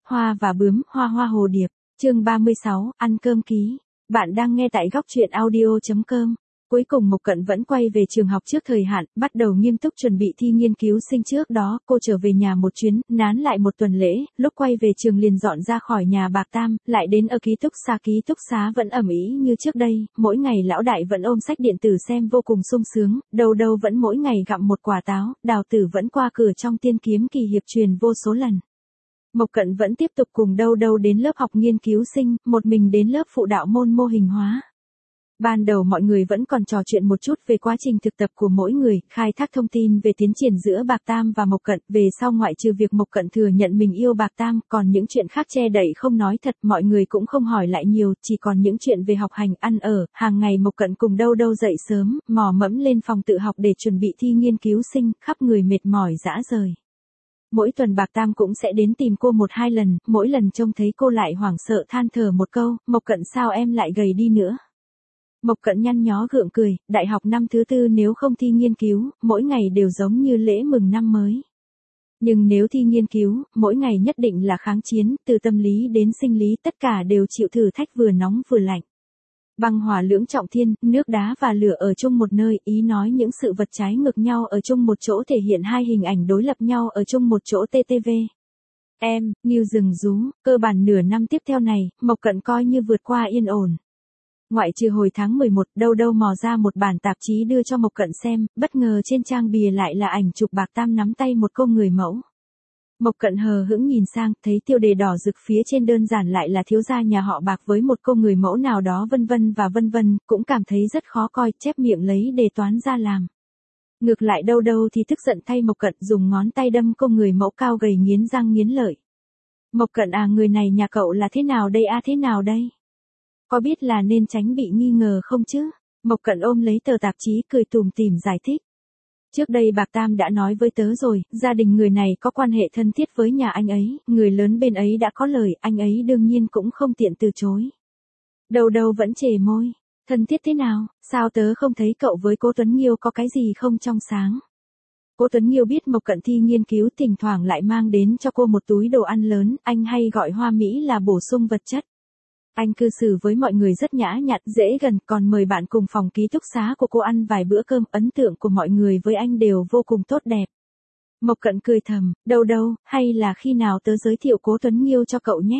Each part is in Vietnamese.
Hoa và bướm, hoa hoa hồ điệp, chương 36, ăn cơm ký. Bạn đang nghe tại góc truyện audio.com. Cuối cùng Mộc Cận vẫn quay về trường học trước thời hạn, bắt đầu nghiêm túc chuẩn bị thi nghiên cứu sinh. Trước đó, cô trở về nhà một chuyến, nán lại một tuần lễ, lúc quay về trường liền dọn ra khỏi nhà Bạc Tam, lại đến ở ký túc xá vẫn ầm ĩ như trước đây, mỗi ngày lão đại vẫn ôm sách điện tử xem vô cùng sung sướng, Đâu Đâu vẫn mỗi ngày gặm một quả táo, Đào Tử vẫn qua cửa trong tiên kiếm kỳ hiệp truyền vô số lần. Mộc Cận vẫn tiếp tục cùng Đâu Đâu đến lớp học nghiên cứu sinh, một mình đến lớp phụ đạo môn mô hình hóa. Ban đầu mọi người vẫn còn trò chuyện một chút về quá trình thực tập của mỗi người, khai thác thông tin về tiến triển giữa Bạc Tam và Mộc Cận. Về sau ngoại trừ việc Mộc Cận thừa nhận mình yêu Bạc Tam, còn những chuyện khác che đậy không nói thật, mọi người cũng không hỏi lại nhiều, chỉ còn những chuyện về học hành, ăn ở. Hàng ngày Mộc Cận cùng Đâu Đâu dậy sớm, mò mẫm lên phòng tự học để chuẩn bị thi nghiên cứu sinh, khắp người mệt mỏi rã rời. Mỗi tuần Bạc Tam cũng sẽ đến tìm cô 1-2 lần, mỗi lần trông thấy cô lại hoảng sợ than thở một câu, Mộc Cận sao em lại gầy đi nữa. Mộc Cận nhăn nhó gượng cười, đại học năm thứ tư nếu không thi nghiên cứu, mỗi ngày đều giống như lễ mừng năm mới. Nhưng nếu thi nghiên cứu, mỗi ngày nhất định là kháng chiến, từ tâm lý đến sinh lý tất cả đều chịu thử thách vừa nóng vừa lạnh. Băng hỏa lưỡng trọng thiên, nước đá và lửa ở chung một nơi, ý nói những sự vật trái ngược nhau ở chung một chỗ thể hiện hai hình ảnh đối lập nhau ở chung một chỗ. TTV. Em, như rừng rú, cơ bản nửa năm tiếp theo này, Mộc Cận coi như vượt qua yên ổn. Ngoại trừ hồi tháng 11, Đâu Đâu mò ra một bản tạp chí đưa cho Mộc Cận xem, bất ngờ trên trang bìa lại là ảnh chụp Bạc Tam nắm tay một cô người mẫu. Mộc Cận hờ hững nhìn sang, thấy tiêu đề đỏ rực phía trên đơn giản lại là thiếu gia nhà họ Bạc với một cô người mẫu nào đó vân vân, cũng cảm thấy rất khó coi, chép miệng lấy đề toán ra làm. Ngược lại Đâu Đâu thì tức giận thay Mộc Cận dùng ngón tay đâm cô người mẫu cao gầy nghiến răng nghiến lợi. Mộc Cận à, người này nhà cậu là thế nào đây à, thế nào đây? Có biết là nên tránh bị nghi ngờ không chứ? Mộc Cận ôm lấy tờ tạp chí cười tủm tỉm giải thích. Trước đây Bạc Tam đã nói với tớ rồi, gia đình người này có quan hệ thân thiết với nhà anh ấy, người lớn bên ấy đã có lời, anh ấy đương nhiên cũng không tiện từ chối. Đâu Đâu vẫn chề môi, thân thiết thế nào, sao tớ không thấy cậu với cô Tuấn Nghiêu có cái gì không trong sáng. Cô Tuấn Nghiêu biết Mộc Cận thi nghiên cứu thỉnh thoảng lại mang đến cho cô một túi đồ ăn lớn, anh hay gọi hoa mỹ là bổ sung vật chất. Anh cư xử với mọi người rất nhã nhặn, dễ gần, còn mời bạn cùng phòng ký túc xá của cô ăn vài bữa cơm, ấn tượng của mọi người với anh đều vô cùng tốt đẹp. Mộc Cận cười thầm, Đâu Đâu, hay là khi nào tớ giới thiệu cố Tuấn Nghiêu cho cậu nhé.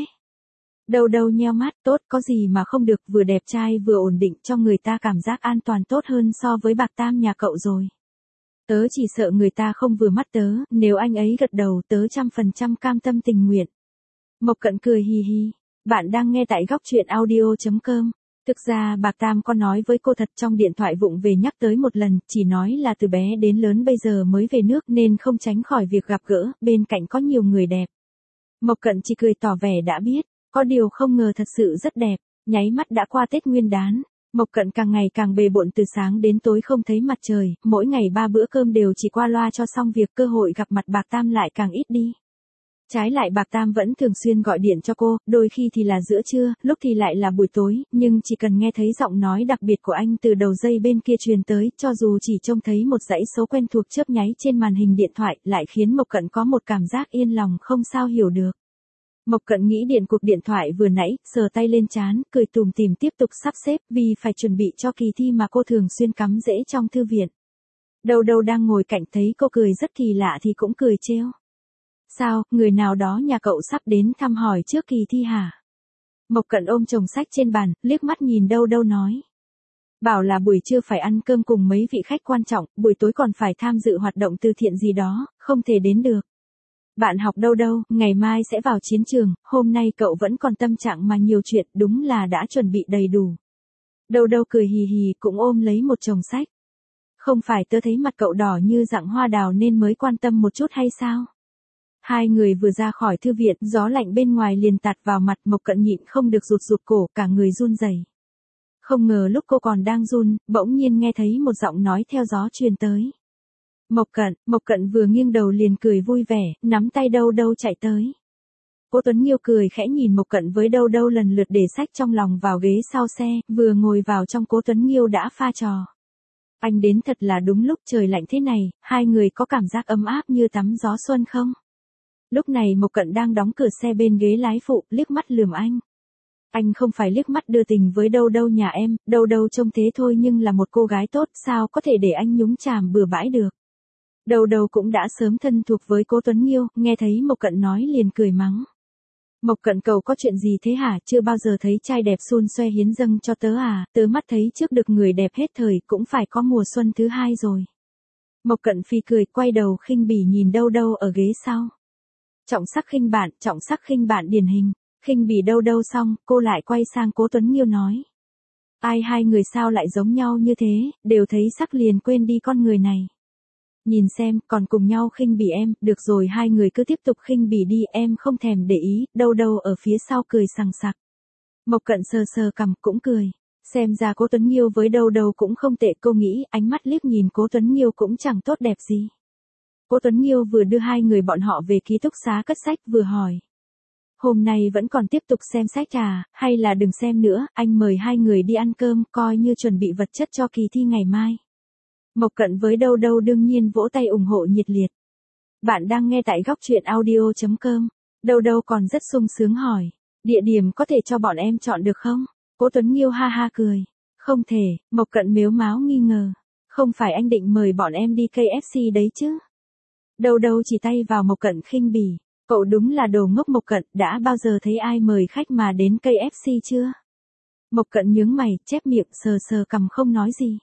Đâu Đâu nheo mắt, tốt, có gì mà không được, vừa đẹp trai vừa ổn định, cho người ta cảm giác an toàn tốt hơn so với Bạc Tam nhà cậu rồi. Tớ chỉ sợ người ta không vừa mắt tớ, nếu anh ấy gật đầu tớ 100% cam tâm tình nguyện. Mộc Cận cười hì hì. Bạn đang nghe tại góc truyện audio.com. Thực ra Bạc Tam có nói với cô thật, trong điện thoại vụng về nhắc tới một lần, chỉ nói là từ bé đến lớn bây giờ mới về nước nên không tránh khỏi việc gặp gỡ, bên cạnh có nhiều người đẹp. Mộc Cận chỉ cười tỏ vẻ đã biết, có điều không ngờ thật sự rất đẹp, nháy mắt đã qua Tết Nguyên đán. Mộc Cận càng ngày càng bề bộn, từ sáng đến tối không thấy mặt trời, mỗi ngày 3 bữa cơm đều chỉ qua loa cho xong việc, cơ hội gặp mặt Bạc Tam lại càng ít đi. Trái lại Bạc Tam vẫn thường xuyên gọi điện cho cô, đôi khi thì là giữa trưa, lúc thì lại là buổi tối, nhưng chỉ cần nghe thấy giọng nói đặc biệt của anh từ đầu dây bên kia truyền tới, cho dù chỉ trông thấy một dãy số quen thuộc chớp nháy trên màn hình điện thoại, lại khiến Mộc Cận có một cảm giác yên lòng không sao hiểu được. Mộc Cận nghĩ điện cuộc điện thoại vừa nãy, sờ tay lên trán, cười tủm tỉm tiếp tục sắp xếp, vì phải chuẩn bị cho kỳ thi mà cô thường xuyên cắm rễ trong thư viện. Đâu Đâu đang ngồi cạnh thấy cô cười rất kỳ lạ thì cũng cười trêu. Sao, người nào đó nhà cậu sắp đến thăm hỏi trước kỳ thi hả? Mộc Cận ôm chồng sách trên bàn, liếc mắt nhìn Đâu Đâu nói. Bảo là buổi trưa phải ăn cơm cùng mấy vị khách quan trọng, buổi tối còn phải tham dự hoạt động từ thiện gì đó, không thể đến được. Bạn học Đâu Đâu, ngày mai sẽ vào chiến trường, hôm nay cậu vẫn còn tâm trạng mà nhiều chuyện, đúng là đã chuẩn bị đầy đủ. Đâu Đâu cười hì hì cũng ôm lấy một chồng sách. Không phải tớ thấy mặt cậu đỏ như dạng hoa đào nên mới quan tâm một chút hay sao? Hai người vừa ra khỏi thư viện, gió lạnh bên ngoài liền tạt vào mặt, Mộc Cận nhịn không được rụt cổ, cả người run rẩy. Không ngờ lúc cô còn đang run, bỗng nhiên nghe thấy một giọng nói theo gió truyền tới. Mộc Cận vừa nghiêng đầu liền cười vui vẻ, nắm tay Đâu Đâu chạy tới. Cô Tuấn Nghiêu cười khẽ nhìn Mộc Cận với Đâu Đâu lần lượt để sách trong lòng vào ghế sau xe, vừa ngồi vào trong Cố Tuấn Nghiêu đã pha trò. Anh đến thật là đúng lúc, trời lạnh thế này, hai người có cảm giác ấm áp như tắm gió xuân không? Lúc này Mộc Cận đang đóng cửa xe bên ghế lái phụ, liếc mắt lườm anh. Anh không phải liếc mắt đưa tình với Đâu Đâu nhà em, Đâu Đâu trông thế thôi nhưng là một cô gái tốt, sao có thể để anh nhúng chàm bừa bãi được. Đâu Đâu cũng đã sớm thân thuộc với Cố Tuấn Nghiêu, nghe thấy Mộc Cận nói liền cười mắng. Mộc Cận cậu có chuyện gì thế hả, chưa bao giờ thấy trai đẹp xun xoe hiến dâng cho tớ à, tớ mắt thấy trước được người đẹp hết thời cũng phải có mùa xuân thứ hai rồi. Mộc Cận phì cười, quay đầu khinh bỉ nhìn Đâu Đâu ở ghế sau. Trọng sắc khinh bạn điển hình, khinh bỉ Đâu Đâu xong, cô lại quay sang Cố Tuấn Nghiêu nói. Ai hai người sao lại giống nhau như thế, đều thấy sắc liền quên đi con người này. Nhìn xem, còn cùng nhau khinh bỉ em, được rồi hai người cứ tiếp tục khinh bỉ đi, em không thèm để ý, Đâu Đâu ở phía sau cười sằng sặc. Mộc Cận sờ sờ cằm cũng cười. Xem ra Cố Tuấn Nghiêu với Đâu Đâu cũng không tệ, cô nghĩ, ánh mắt liếc nhìn Cố Tuấn Nghiêu cũng chẳng tốt đẹp gì. Cố Tuấn Nghiêu vừa đưa hai người bọn họ về ký túc xá cất sách vừa hỏi. Hôm nay vẫn còn tiếp tục xem sách à, hay là đừng xem nữa, anh mời hai người đi ăn cơm, coi như chuẩn bị vật chất cho kỳ thi ngày mai. Mộc Cận với Đâu Đâu đương nhiên vỗ tay ủng hộ nhiệt liệt. Bạn đang nghe tại góc truyện audio.com. Đâu Đâu còn rất sung sướng hỏi. Địa điểm có thể cho bọn em chọn được không? Cố Tuấn Nghiêu ha ha cười. Không thể, Mộc Cận mếu máo nghi ngờ. Không phải anh định mời bọn em đi KFC đấy chứ? Đâu Đâu chỉ tay vào Mộc Cận khinh bỉ. Cậu đúng là đồ ngốc. Mộc Cận, đã bao giờ thấy ai mời khách mà đến KFC chưa? Mộc Cận nhướng mày, chép miệng, sờ sờ cằm không nói gì.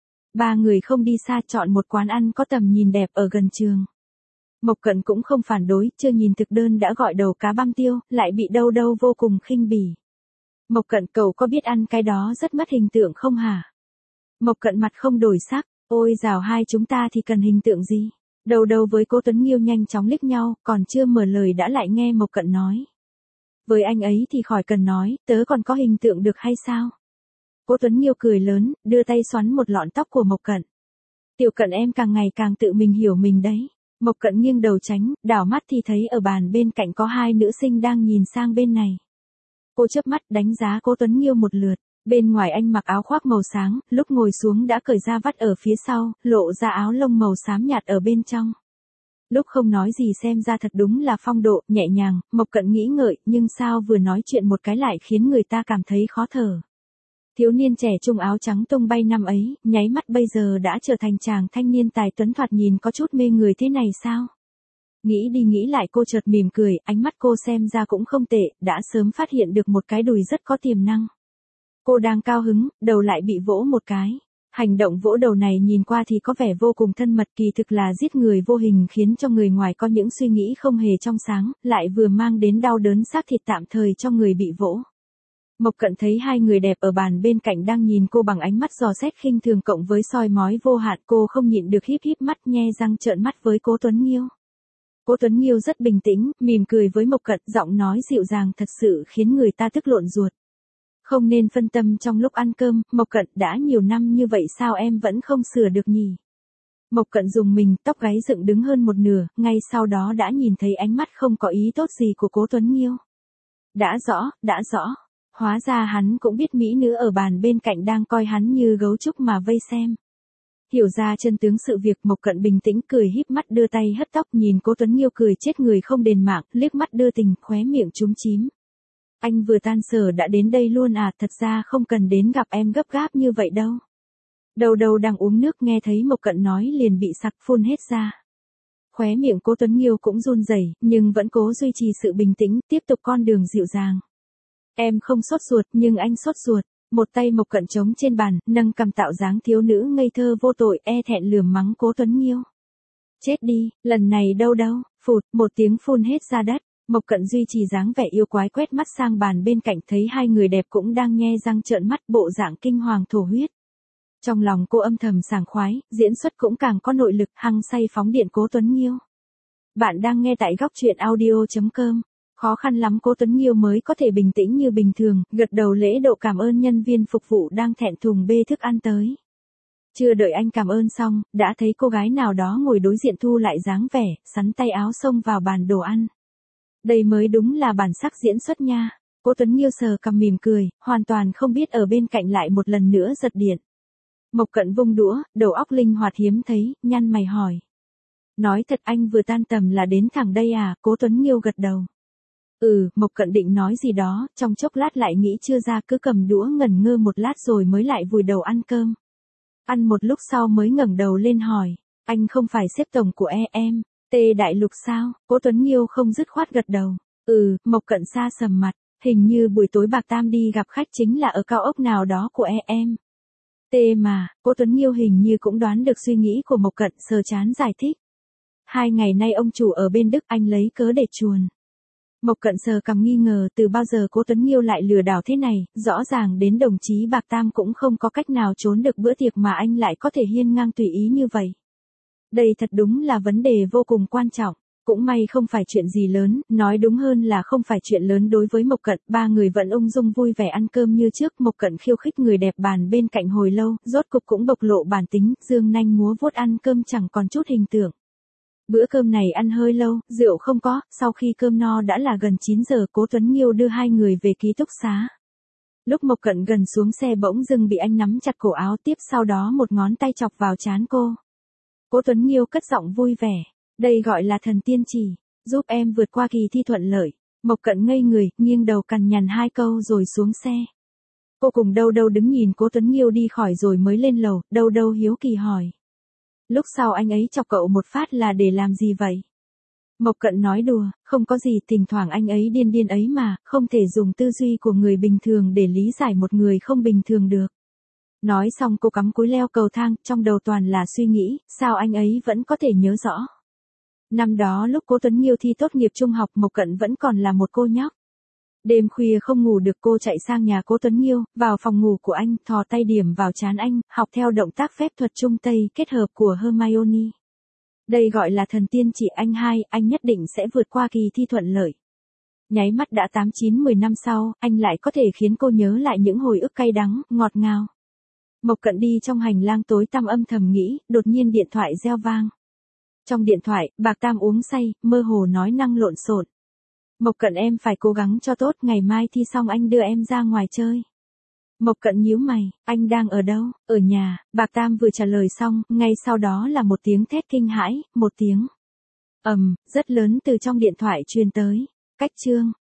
Ba người không đi xa, chọn một quán ăn có tầm nhìn đẹp ở gần trường. Mộc Cận cũng không phản đối, chưa nhìn thực đơn đã gọi đầu cá băm tiêu, lại bị Đâu Đâu vô cùng khinh bỉ. Mộc Cận, cậu có biết ăn cái đó rất mất hình tượng không hả? Mộc Cận mặt không đổi sắc, ôi dào hai chúng ta thì cần hình tượng gì? Đâu Đâu với Cố Tuấn Nghiêu nhanh chóng liếc nhau, còn chưa mở lời đã lại nghe Mộc Cận nói. Với anh ấy thì khỏi cần nói, tớ còn có hình tượng được hay sao? Cố Tuấn Nghiêu cười lớn, đưa tay xoắn một lọn tóc của Mộc Cận. Tiểu Cận em càng ngày càng tự mình hiểu mình đấy. Mộc Cận nghiêng đầu tránh, đảo mắt thì thấy ở bàn bên cạnh có hai nữ sinh đang nhìn sang bên này. Cô chớp mắt đánh giá Cố Tuấn Nghiêu một lượt. Bên ngoài anh mặc áo khoác màu sáng, lúc ngồi xuống đã cởi ra vắt ở phía sau, lộ ra áo lông màu xám nhạt ở bên trong. Lúc không nói gì xem ra thật đúng là phong độ, nhẹ nhàng, Mộc Cận nghĩ ngợi, nhưng sao vừa nói chuyện một cái lại khiến người ta cảm thấy khó thở. Thiếu niên trẻ trung áo trắng tung bay năm ấy, nháy mắt bây giờ đã trở thành chàng thanh niên tài tuấn thoạt nhìn có chút mê người thế này sao? Nghĩ đi nghĩ lại cô chợt mỉm cười, ánh mắt cô xem ra cũng không tệ, đã sớm phát hiện được một cái đùi rất có tiềm năng. Cô đang cao hứng, đầu lại bị vỗ một cái. Hành động vỗ đầu này nhìn qua thì có vẻ vô cùng thân mật, kỳ thực là giết người vô hình, khiến cho người ngoài có những suy nghĩ không hề trong sáng, lại vừa mang đến đau đớn xác thịt tạm thời cho người bị vỗ. Mộc Cận thấy hai người đẹp ở bàn bên cạnh đang nhìn cô bằng ánh mắt dò xét khinh thường cộng với soi mói vô hạn, cô không nhịn được híp híp mắt nhe răng trợn mắt với Cố Tuấn Nghiêu. Cố Tuấn Nghiêu rất bình tĩnh, mỉm cười với Mộc Cận, giọng nói dịu dàng thật sự khiến người ta tức lộn ruột. Không nên phân tâm trong lúc ăn cơm, Mộc Cận, đã nhiều năm như vậy sao em vẫn không sửa được nhỉ? Mộc Cận dùng mình, tóc gáy dựng đứng hơn một nửa, ngay sau đó đã nhìn thấy ánh mắt không có ý tốt gì của Cố Tuấn Nghiêu. Đã rõ, hóa ra hắn cũng biết mỹ nữ ở bàn bên cạnh đang coi hắn như gấu trúc mà vây xem. Hiểu ra chân tướng sự việc, Mộc Cận bình tĩnh cười híp mắt đưa tay hất tóc nhìn Cố Tuấn Nghiêu cười chết người không đền mạng, liếc mắt đưa tình, khóe miệng chúm chím. Anh vừa tan sở đã đến đây luôn à, thật ra không cần đến gặp em gấp gáp như vậy đâu. Đâu Đâu đang uống nước nghe thấy Mộc Cận nói liền bị sặc phun hết ra. Khóe miệng Cố Tuấn Nghiêu cũng run rẩy, nhưng vẫn cố duy trì sự bình tĩnh, tiếp tục con đường dịu dàng. Em không sốt ruột, nhưng anh sốt ruột. Một tay Mộc Cận trống trên bàn, nâng cằm tạo dáng thiếu nữ ngây thơ vô tội, e thẹn lườm mắng Cố Tuấn Nghiêu. Chết đi, lần này Đâu Đâu, phụt, một tiếng phun hết ra đất. Mộc Cận duy trì dáng vẻ yêu quái quét mắt sang bàn bên cạnh thấy hai người đẹp cũng đang nhe răng trợn mắt bộ dạng kinh hoàng thổ huyết. Trong lòng cô âm thầm sảng khoái, diễn xuất cũng càng có nội lực, hăng say phóng điện Cố Tuấn Nghiêu. Bạn đang nghe tại góc truyện audio.com. Khó khăn lắm Cố Tuấn Nghiêu mới có thể bình tĩnh như bình thường, gật đầu lễ độ cảm ơn nhân viên phục vụ đang thẹn thùng bê thức ăn tới. Chưa đợi anh cảm ơn xong, đã thấy cô gái nào đó ngồi đối diện thu lại dáng vẻ, sắn tay áo xông vào bàn đồ ăn. Đây mới đúng là bản sắc diễn xuất nha. Cố Tuấn Nghiêu sờ cằm mỉm cười, hoàn toàn không biết ở bên cạnh lại một lần nữa giật điện. Mộc Cận vung đũa, đầu óc linh hoạt hiếm thấy, nhăn mày hỏi. Nói thật anh vừa tan tầm là đến thẳng đây à, Cố Tuấn Nghiêu gật đầu. Mộc Cận định nói gì đó, trong chốc lát lại nghĩ chưa ra cứ cầm đũa ngẩn ngơ một lát rồi mới lại vùi đầu ăn cơm. Ăn một lúc sau mới ngẩng đầu lên hỏi, anh không phải xếp tổng của em, Đại Lục sao? Cố Tuấn Nghiêu không dứt khoát gật đầu. Mộc Cận xa sầm mặt, hình như buổi tối Bạc Tam đi gặp khách chính là ở cao ốc nào đó của em. Mà, Cố Tuấn Nghiêu hình như cũng đoán được suy nghĩ của Mộc Cận, sờ chán giải thích. 2 ngày nay ông chủ ở bên Đức, anh lấy cớ để chuồn. Mộc Cận sờ cằm nghi ngờ, từ bao giờ Cố Tuấn Nghiêu lại lừa đảo thế này, rõ ràng đến đồng chí Bạc Tam cũng không có cách nào trốn được bữa tiệc mà anh lại có thể hiên ngang tùy ý như vậy. Đây thật đúng là vấn đề vô cùng quan trọng. Cũng may không phải chuyện gì lớn, nói đúng hơn là không phải chuyện lớn đối với Mộc Cận, ba người vẫn ung dung vui vẻ ăn cơm như trước. Mộc Cận khiêu khích người đẹp bàn bên cạnh hồi lâu, rốt cục cũng bộc lộ bản tính, dương nanh múa vuốt ăn cơm chẳng còn chút hình tượng. Bữa cơm này ăn hơi lâu, rượu không có, sau khi cơm no đã là gần 9 giờ. Cố Tuấn Nghiêu đưa hai người về ký túc xá. Lúc Mộc Cận gần xuống xe bỗng dưng bị anh nắm chặt cổ áo, tiếp sau đó một ngón tay chọc vào trán cô. Cố Tuấn Nghiêu cất giọng vui vẻ. Đây gọi là thần tiên chỉ, giúp em vượt qua kỳ thi thuận lợi. Mộc Cận ngây người, nghiêng đầu cằn nhằn 2 câu rồi xuống xe. Cô cùng Đâu Đâu đứng nhìn Cố Tuấn Nghiêu đi khỏi rồi mới lên lầu. Đâu Đâu hiếu kỳ hỏi. Lúc sau anh ấy chọc cậu một phát là để làm gì vậy? Mộc Cận nói đùa, không có gì, thỉnh thoảng anh ấy điên điên ấy mà, không thể dùng tư duy của người bình thường để lý giải một người không bình thường được. Nói xong cô cắm cúi leo cầu thang, trong đầu toàn là suy nghĩ, sao anh ấy vẫn có thể nhớ rõ. Năm đó lúc Cố Tuấn Nghiêu thi tốt nghiệp trung học, Mộc Cận vẫn còn là một cô nhóc. Đêm khuya không ngủ được, cô chạy sang nhà Cố Tuấn Nghiêu, vào phòng ngủ của anh, thò tay điểm vào trán anh, học theo động tác phép thuật Trung Tây kết hợp của Hermione. Đây gọi là thần tiên chỉ anh hai, anh nhất định sẽ vượt qua kỳ thi thuận lợi. Nháy mắt đã 8-9-10 năm sau, anh lại có thể khiến cô nhớ lại những hồi ức cay đắng, ngọt ngào. Mộc Cận đi trong hành lang tối tăm âm thầm nghĩ, đột nhiên điện thoại reo vang. Trong điện thoại, Bạc Tam uống say, mơ hồ nói năng lộn xộn. Mộc Cận em phải cố gắng cho tốt, ngày mai thi xong anh đưa em ra ngoài chơi. Mộc Cận nhíu mày, anh đang ở đâu? Ở nhà. Bạc Tam vừa trả lời xong, ngay sau đó là một tiếng thét kinh hãi, một tiếng rất lớn từ trong điện thoại truyền tới. Cách chương